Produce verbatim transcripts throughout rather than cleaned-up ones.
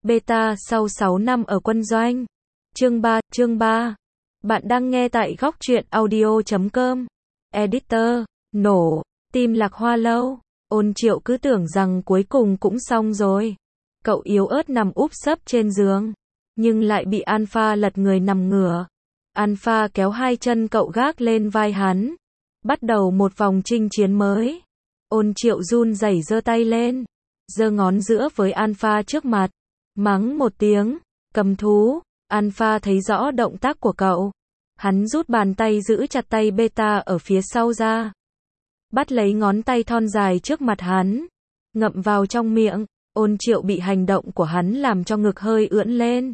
Beta sau sáu năm ở quân doanh. Chương ba, chương ba. Bạn đang nghe tại góc truyện audio chấm com. Editor, nổ, tim Lạc Hoa lâu. Ôn Triệu cứ tưởng rằng cuối cùng cũng xong rồi. Cậu yếu ớt nằm úp sấp trên giường, nhưng lại bị Alpha lật người nằm ngửa. Alpha kéo hai chân cậu gác lên vai hắn, bắt đầu một vòng chinh chiến mới. Ôn Triệu run rẩy giơ tay lên, giơ ngón giữa với Alpha trước mặt, mắng một tiếng, cầm thú. Alpha thấy rõ động tác của cậu. Hắn rút bàn tay giữ chặt tay Beta ở phía sau ra, bắt lấy ngón tay thon dài trước mặt hắn, ngậm vào trong miệng. Ôn Triệu bị hành động của hắn làm cho ngực hơi ưỡn lên.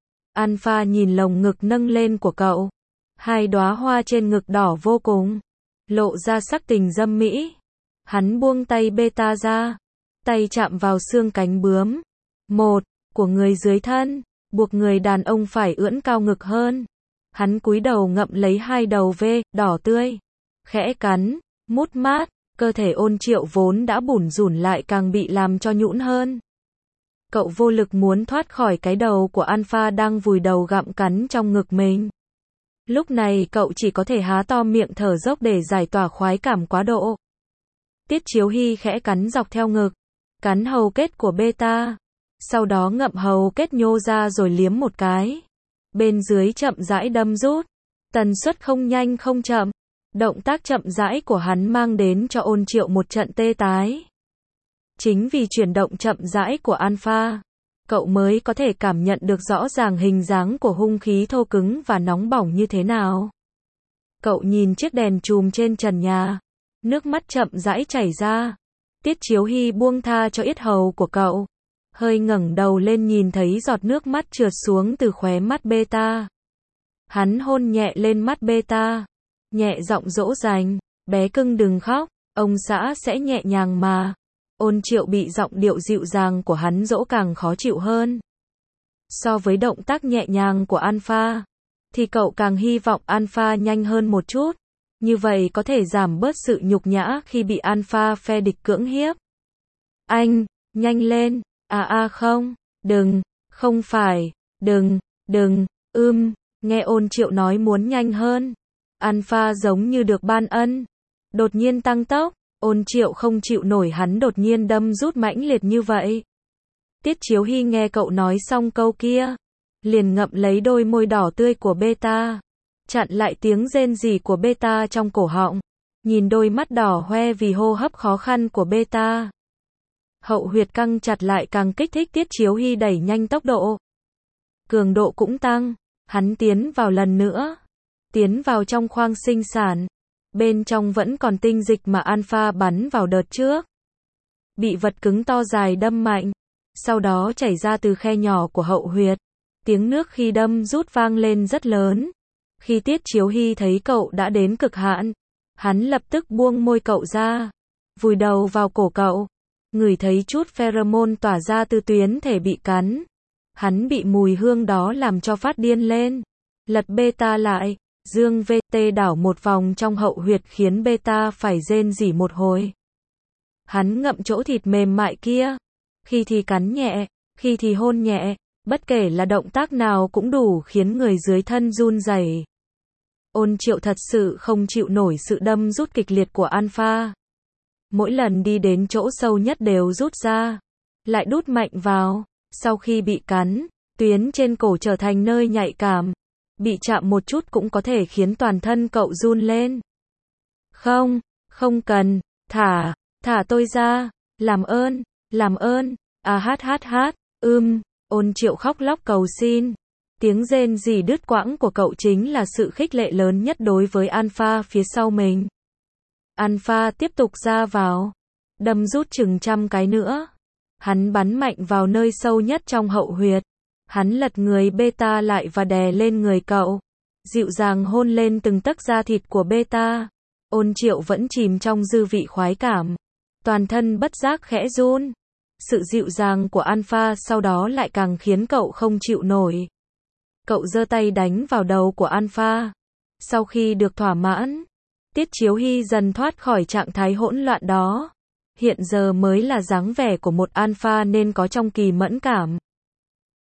Alpha nhìn lồng ngực nâng lên của cậu, hai đóa hoa trên ngực đỏ vô cùng, lộ ra sắc tình dâm mỹ. Hắn buông tay Beta ra, tay chạm vào xương cánh bướm một của người dưới thân, buộc người đàn ông phải ưỡn cao ngực hơn. Hắn cúi đầu ngậm lấy hai đầu V đỏ tươi, khẽ cắn, mút mát. Cơ thể Ôn Triệu vốn đã bủn rủn lại càng bị làm cho nhũn hơn. Cậu vô lực muốn thoát khỏi cái đầu của Alpha đang vùi đầu gặm cắn trong ngực mình. Lúc này cậu chỉ có thể há to miệng thở dốc để giải tỏa khoái cảm quá độ. Tiết Chiếu Hy khẽ cắn dọc theo ngực, cắn hầu kết của Beta, sau đó ngậm hầu kết nhô ra rồi liếm một cái. Bên dưới chậm rãi đâm rút, tần suất không nhanh không chậm. Động tác chậm rãi của hắn mang đến cho Ôn Triệu một trận tê tái. Chính vì chuyển động chậm rãi của Alpha, cậu mới có thể cảm nhận được rõ ràng hình dáng của hung khí thô cứng và nóng bỏng như thế nào. Cậu nhìn chiếc đèn chùm trên trần nhà, nước mắt chậm rãi chảy ra. Tiết Chiếu Hy buông tha cho yết hầu của cậu, hơi ngẩng đầu lên nhìn thấy giọt nước mắt trượt xuống từ khóe mắt Beta. Hắn hôn nhẹ lên mắt Beta, nhẹ giọng dỗ dành, bé cưng đừng khóc, ông xã sẽ nhẹ nhàng mà. Ôn Triệu bị giọng điệu dịu dàng của hắn dỗ càng khó chịu hơn. So với động tác nhẹ nhàng của Alpha, thì cậu càng hy vọng Alpha nhanh hơn một chút. Như vậy có thể giảm bớt sự nhục nhã khi bị Alpha phe địch cưỡng hiếp. Anh, nhanh lên, à à không, đừng, không phải, đừng, đừng, ưm, nghe Ôn Triệu nói muốn nhanh hơn. Alpha giống như được ban ân, đột nhiên tăng tốc. Ôn Triệu không chịu nổi hắn đột nhiên đâm rút mãnh liệt như vậy. Tiết Chiếu Hy nghe cậu nói xong câu kia, liền ngậm lấy đôi môi đỏ tươi của Beta, chặn lại tiếng rên rỉ của Beta trong cổ họng, nhìn đôi mắt đỏ hoe vì hô hấp khó khăn của Beta. Hậu huyệt căng chặt lại càng kích thích Tiết Chiếu Hy đẩy nhanh tốc độ. Cường độ cũng tăng, hắn tiến vào lần nữa. Tiến vào trong khoang sinh sản. Bên trong vẫn còn tinh dịch mà Alpha bắn vào đợt trước. Bị vật cứng to dài đâm mạnh, sau đó chảy ra từ khe nhỏ của hậu huyệt. Tiếng nước khi đâm rút vang lên rất lớn. Khi Tiết Chiếu Hy thấy cậu đã đến cực hạn, hắn lập tức buông môi cậu ra, vùi đầu vào cổ cậu, ngửi thấy chút pheromone tỏa ra từ tuyến thể bị cắn. Hắn bị mùi hương đó làm cho phát điên lên, lật Beta lại. Dương vê tê đảo một vòng trong hậu huyệt khiến Beta phải rên rỉ một hồi. Hắn ngậm chỗ thịt mềm mại kia, khi thì cắn nhẹ, khi thì hôn nhẹ, bất kể là động tác nào cũng đủ khiến người dưới thân run rẩy. Ôn Triệu thật sự không chịu nổi sự đâm rút kịch liệt của Alpha. Mỗi lần đi đến chỗ sâu nhất đều rút ra, lại đút mạnh vào. Sau khi bị cắn, tuyến trên cổ trở thành nơi nhạy cảm. Bị chạm một chút cũng có thể khiến toàn thân cậu run lên. Không, không cần, thả, thả tôi ra, làm ơn, làm ơn, à hát hát hát, ưm, Ôn Triệu khóc lóc cầu xin. Tiếng rên rỉ đứt quãng của cậu chính là sự khích lệ lớn nhất đối với Alpha phía sau mình. Alpha tiếp tục ra vào, đâm rút chừng trăm cái nữa. Hắn bắn mạnh vào nơi sâu nhất trong hậu huyệt. Hắn lật người Beta lại và đè lên người cậu, dịu dàng hôn lên từng tấc da thịt của Beta. Ôn Triệu vẫn chìm trong dư vị khoái cảm, toàn thân bất giác khẽ run. Sự dịu dàng của Alpha sau đó lại càng khiến cậu không chịu nổi. Cậu giơ tay đánh vào đầu của Alpha. Sau khi được thỏa mãn, Tiết Chiếu Hy dần thoát khỏi trạng thái hỗn loạn đó. Hiện giờ mới là dáng vẻ của một Alpha nên có trong kỳ mẫn cảm.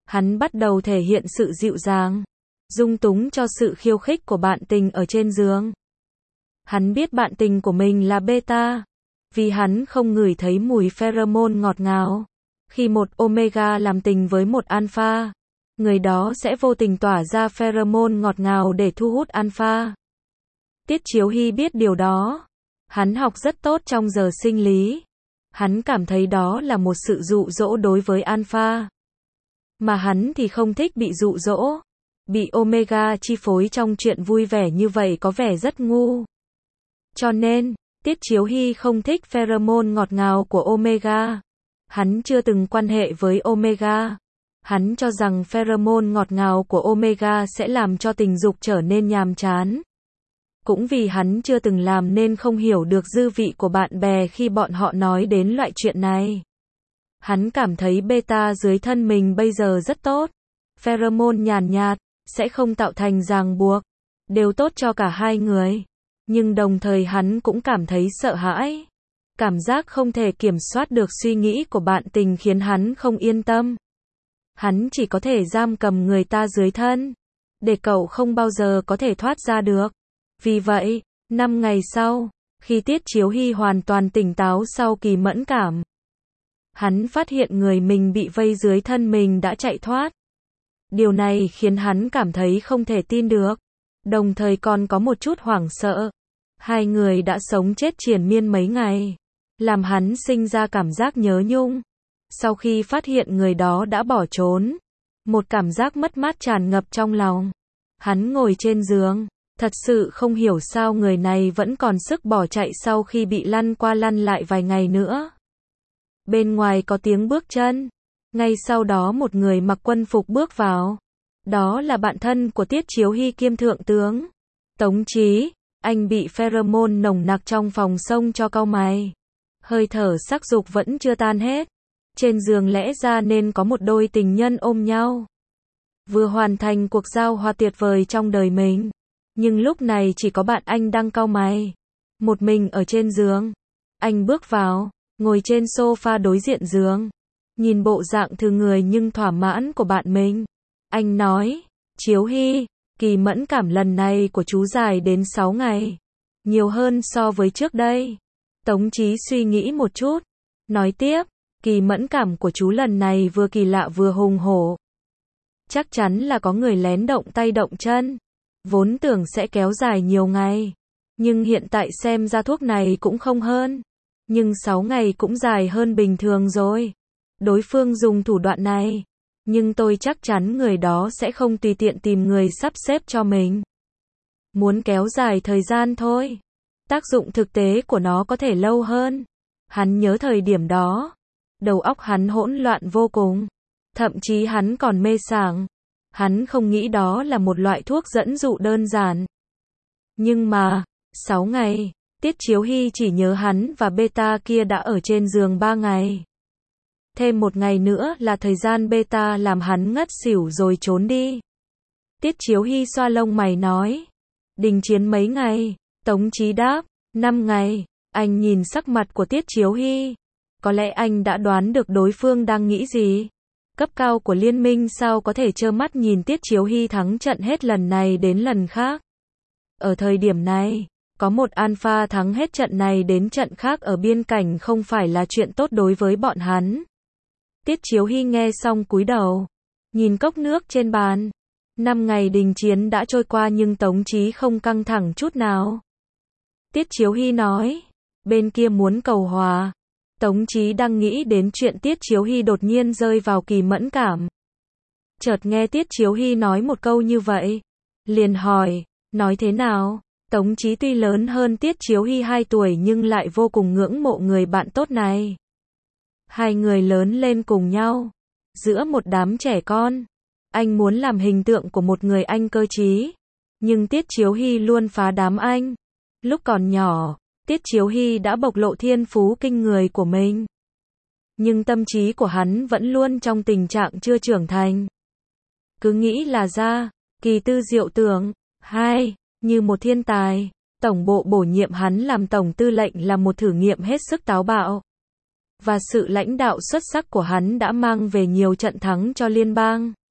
Hắn bắt đầu thể hiện sự dịu dàng, dung túng cho sự khiêu khích của bạn tình ở trên giường. Hắn biết bạn tình của mình là beta, vì hắn không ngửi thấy mùi pheromone ngọt ngào. Khi một omega làm tình với một alpha, người đó sẽ vô tình tỏa ra pheromone ngọt ngào để thu hút alpha. Tiết Chiếu Hy biết điều đó. Hắn học rất tốt trong giờ sinh lý. Hắn cảm thấy đó là một sự dụ dỗ đối với alpha. Mà hắn thì không thích bị dụ dỗ. Bị omega chi phối trong chuyện vui vẻ như vậy có vẻ rất ngu. Cho nên, Tiết Chiếu Hy không thích pheromone ngọt ngào của omega. Hắn chưa từng quan hệ với omega. Hắn cho rằng pheromone ngọt ngào của omega sẽ làm cho tình dục trở nên nhàm chán. Cũng vì hắn chưa từng làm nên không hiểu được dư vị của bạn bè khi bọn họ nói đến loại chuyện này. Hắn cảm thấy beta dưới thân mình bây giờ rất tốt. Pheromone nhàn nhạt, sẽ không tạo thành ràng buộc. Đều tốt cho cả hai người. Nhưng đồng thời hắn cũng cảm thấy sợ hãi. Cảm giác không thể kiểm soát được suy nghĩ của bạn tình khiến hắn không yên tâm. Hắn chỉ có thể giam cầm người ta dưới thân. Để cậu không bao giờ có thể thoát ra được. Vì vậy, năm ngày sau, khi Tiết Chiếu Hy hoàn toàn tỉnh táo sau kỳ mẫn cảm, hắn phát hiện người mình bị vây dưới thân mình đã chạy thoát. Điều này khiến hắn cảm thấy không thể tin được, đồng thời còn có một chút hoảng sợ. Hai người đã sống chết triền miên mấy ngày, làm hắn sinh ra cảm giác nhớ nhung. Sau khi phát hiện người đó đã bỏ trốn, một cảm giác mất mát tràn ngập trong lòng. Hắn ngồi trên giường, thật sự không hiểu sao người này vẫn còn sức bỏ chạy sau khi bị lăn qua lăn lại vài ngày nữa. Bên ngoài có tiếng bước chân. Ngay sau đó một người mặc quân phục bước vào. Đó là bạn thân của Tiết Chiếu Hy kiêm thượng tướng Tống Chí. Anh bị pheromone nồng nặc trong phòng xông cho cau mày. Hơi thở sắc dục vẫn chưa tan hết. Trên giường lẽ ra nên có một đôi tình nhân ôm nhau, vừa hoàn thành cuộc giao hòa tuyệt vời trong đời mình. Nhưng lúc này chỉ có bạn anh đang cau mày, một mình ở trên giường. Anh bước vào, ngồi trên sofa đối diện giường, nhìn bộ dạng thư người nhưng thỏa mãn của bạn mình. Anh nói, Chiếu Hy, kỳ mẫn cảm lần này của chú dài đến sáu ngày. Nhiều hơn so với trước đây. Tống Chí suy nghĩ một chút, nói tiếp, kỳ mẫn cảm của chú lần này vừa kỳ lạ vừa hùng hổ. Chắc chắn là có người lén động tay động chân. Vốn tưởng sẽ kéo dài nhiều ngày. Nhưng hiện tại xem ra thuốc này cũng không hơn. Nhưng sáu ngày cũng dài hơn bình thường rồi. Đối phương dùng thủ đoạn này. Nhưng tôi chắc chắn người đó sẽ không tùy tiện tìm người sắp xếp cho mình. Muốn kéo dài thời gian thôi. Tác dụng thực tế của nó có thể lâu hơn. Hắn nhớ thời điểm đó. Đầu óc hắn hỗn loạn vô cùng. Thậm chí hắn còn mê sảng. Hắn không nghĩ đó là một loại thuốc dẫn dụ đơn giản. Nhưng mà, sáu ngày, Tiết Chiếu Hy chỉ nhớ hắn và beta kia đã ở trên giường ba ngày. Thêm một ngày nữa là thời gian beta làm hắn ngất xỉu rồi trốn đi. Tiết Chiếu Hy xoa lông mày nói. Đình chiến mấy ngày? Tống Chí đáp, năm ngày. Anh nhìn sắc mặt của Tiết Chiếu Hy. Có lẽ anh đã đoán được đối phương đang nghĩ gì. Cấp cao của liên minh sao có thể trơ mắt nhìn Tiết Chiếu Hy thắng trận hết lần này đến lần khác. Ở thời điểm này, có một alpha thắng hết trận này đến trận khác ở biên cảnh không phải là chuyện tốt đối với bọn hắn. Tiết Chiếu Hy nghe xong cúi đầu, nhìn cốc nước trên bàn. Năm ngày đình chiến đã trôi qua nhưng Tống Chí không căng thẳng chút nào. Tiết Chiếu Hy nói, bên kia muốn cầu hòa. Tống Chí đang nghĩ đến chuyện Tiết Chiếu Hy đột nhiên rơi vào kỳ mẫn cảm. Chợt nghe Tiết Chiếu Hy nói một câu như vậy. Liền hỏi, nói thế nào? Tống Chí tuy lớn hơn Tiết Chiếu Hy hai tuổi nhưng lại vô cùng ngưỡng mộ người bạn tốt này. Hai người lớn lên cùng nhau, giữa một đám trẻ con. Anh muốn làm hình tượng của một người anh cơ trí. Nhưng Tiết Chiếu Hy luôn phá đám anh. Lúc còn nhỏ, Tiết Chiếu Hy đã bộc lộ thiên phú kinh người của mình. Nhưng tâm trí của hắn vẫn luôn trong tình trạng chưa trưởng thành. Cứ nghĩ là ra, kỳ tư diệu tưởng. Hai, như một thiên tài. Tổng bộ bổ nhiệm hắn làm tổng tư lệnh là một thử nghiệm hết sức táo bạo. Và sự lãnh đạo xuất sắc của hắn đã mang về nhiều trận thắng cho liên bang.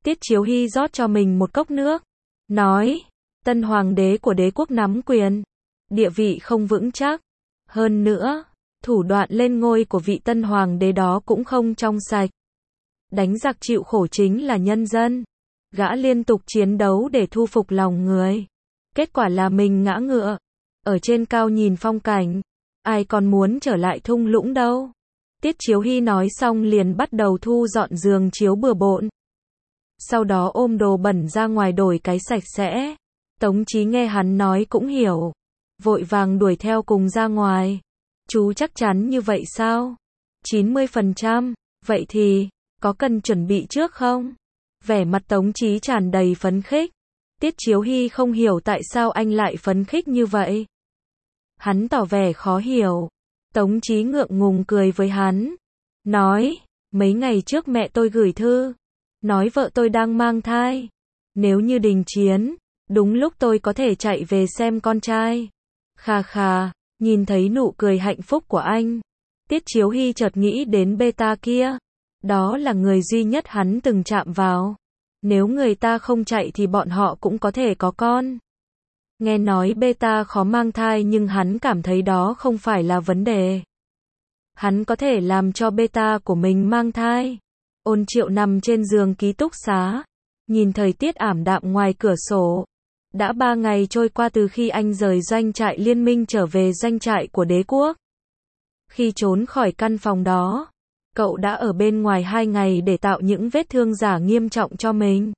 Tiết Chiếu Hy rót cho mình một cốc nước. Nói, tân hoàng đế của đế quốc nắm quyền. Địa vị không vững chắc. Hơn nữa, thủ đoạn lên ngôi của vị tân hoàng đế đó cũng không trong sạch. Đánh giặc chịu khổ chính là nhân dân. Gã liên tục chiến đấu để thu phục lòng người. Kết quả là mình ngã ngựa. Ở trên cao nhìn phong cảnh. Ai còn muốn trở lại thung lũng đâu. Tiết Chiếu Hy nói xong liền bắt đầu thu dọn giường chiếu bừa bộn. Sau đó ôm đồ bẩn ra ngoài đổi cái sạch sẽ. Tống Chí nghe hắn nói cũng hiểu. Vội vàng đuổi theo cùng ra ngoài. Chú chắc chắn như vậy sao? chín mươi phần trăm. Vậy thì, có cần chuẩn bị trước không? Vẻ mặt Tống Chí tràn đầy phấn khích. Tiết Chiếu Hy không hiểu tại sao anh lại phấn khích như vậy. Hắn tỏ vẻ khó hiểu. Tống Chí ngượng ngùng cười với hắn. Nói, mấy ngày trước mẹ tôi gửi thư. Nói vợ tôi đang mang thai. Nếu như đình chiến, đúng lúc tôi có thể chạy về xem con trai. Khà khà, nhìn thấy nụ cười hạnh phúc của anh. Tiết Chiếu Hy chợt nghĩ đến beta kia. Đó là người duy nhất hắn từng chạm vào. Nếu người ta không chạy thì bọn họ cũng có thể có con. Nghe nói beta khó mang thai nhưng hắn cảm thấy đó không phải là vấn đề. Hắn có thể làm cho beta của mình mang thai. Ôn Triệu nằm trên giường ký túc xá. Nhìn thời tiết ảm đạm ngoài cửa sổ. Đã ba ngày trôi qua từ khi anh rời doanh trại liên minh trở về doanh trại của đế quốc. Khi trốn khỏi căn phòng đó, cậu đã ở bên ngoài hai ngày để tạo những vết thương giả nghiêm trọng cho mình.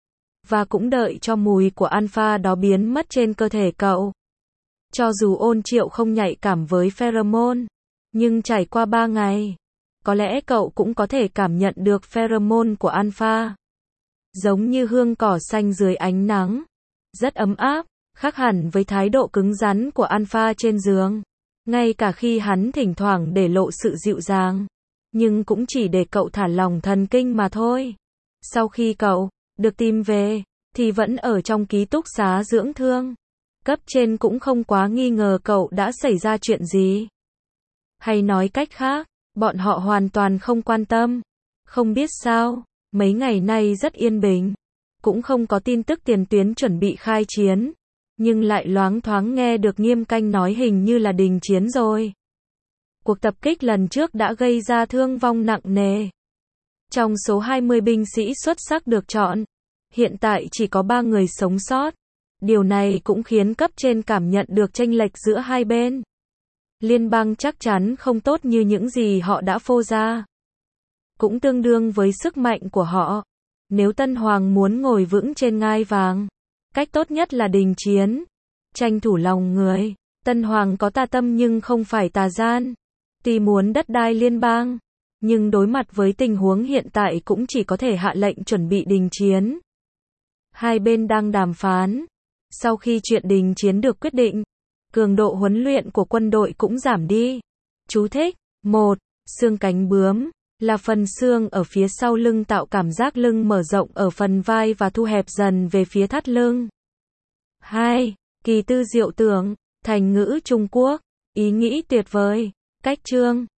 Và cũng đợi cho mùi của alpha đó biến mất trên cơ thể cậu. Cho dù Ôn Triệu không nhạy cảm với pheromone, nhưng trải qua ba ngày, có lẽ cậu cũng có thể cảm nhận được pheromone của alpha. Giống như hương cỏ xanh dưới ánh nắng. Rất ấm áp, khác hẳn với thái độ cứng rắn của alpha trên giường. Ngay cả khi hắn thỉnh thoảng để lộ sự dịu dàng. Nhưng cũng chỉ để cậu thả lỏng thần kinh mà thôi. Sau khi cậu được tìm về, thì vẫn ở trong ký túc xá dưỡng thương. Cấp trên cũng không quá nghi ngờ cậu đã xảy ra chuyện gì. Hay nói cách khác, bọn họ hoàn toàn không quan tâm. Không biết sao, mấy ngày nay rất yên bình. Cũng không có tin tức tiền tuyến chuẩn bị khai chiến. Nhưng lại loáng thoáng nghe được Nghiêm Canh nói hình như là đình chiến rồi. Cuộc tập kích lần trước đã gây ra thương vong nặng nề. Trong số hai mươi binh sĩ xuất sắc được chọn, hiện tại chỉ có ba người sống sót. Điều này cũng khiến cấp trên cảm nhận được chênh lệch giữa hai bên. Liên bang chắc chắn không tốt như những gì họ đã phô ra. Cũng tương đương với sức mạnh của họ. Nếu Tân Hoàng muốn ngồi vững trên ngai vàng, cách tốt nhất là đình chiến. Tranh thủ lòng người. Tân Hoàng có tà tâm nhưng không phải tà gian. Tuy muốn đất đai liên bang, nhưng đối mặt với tình huống hiện tại cũng chỉ có thể hạ lệnh chuẩn bị đình chiến. Hai bên đang đàm phán. Sau khi chuyện đình chiến được quyết định, cường độ huấn luyện của quân đội cũng giảm đi. Chú thích: một. Xương cánh bướm là phần xương ở phía sau lưng tạo cảm giác lưng mở rộng ở phần vai và thu hẹp dần về phía thắt lưng. hai. Kỳ tư diệu tưởng, thành ngữ Trung Quốc, ý nghĩ tuyệt vời, cách chương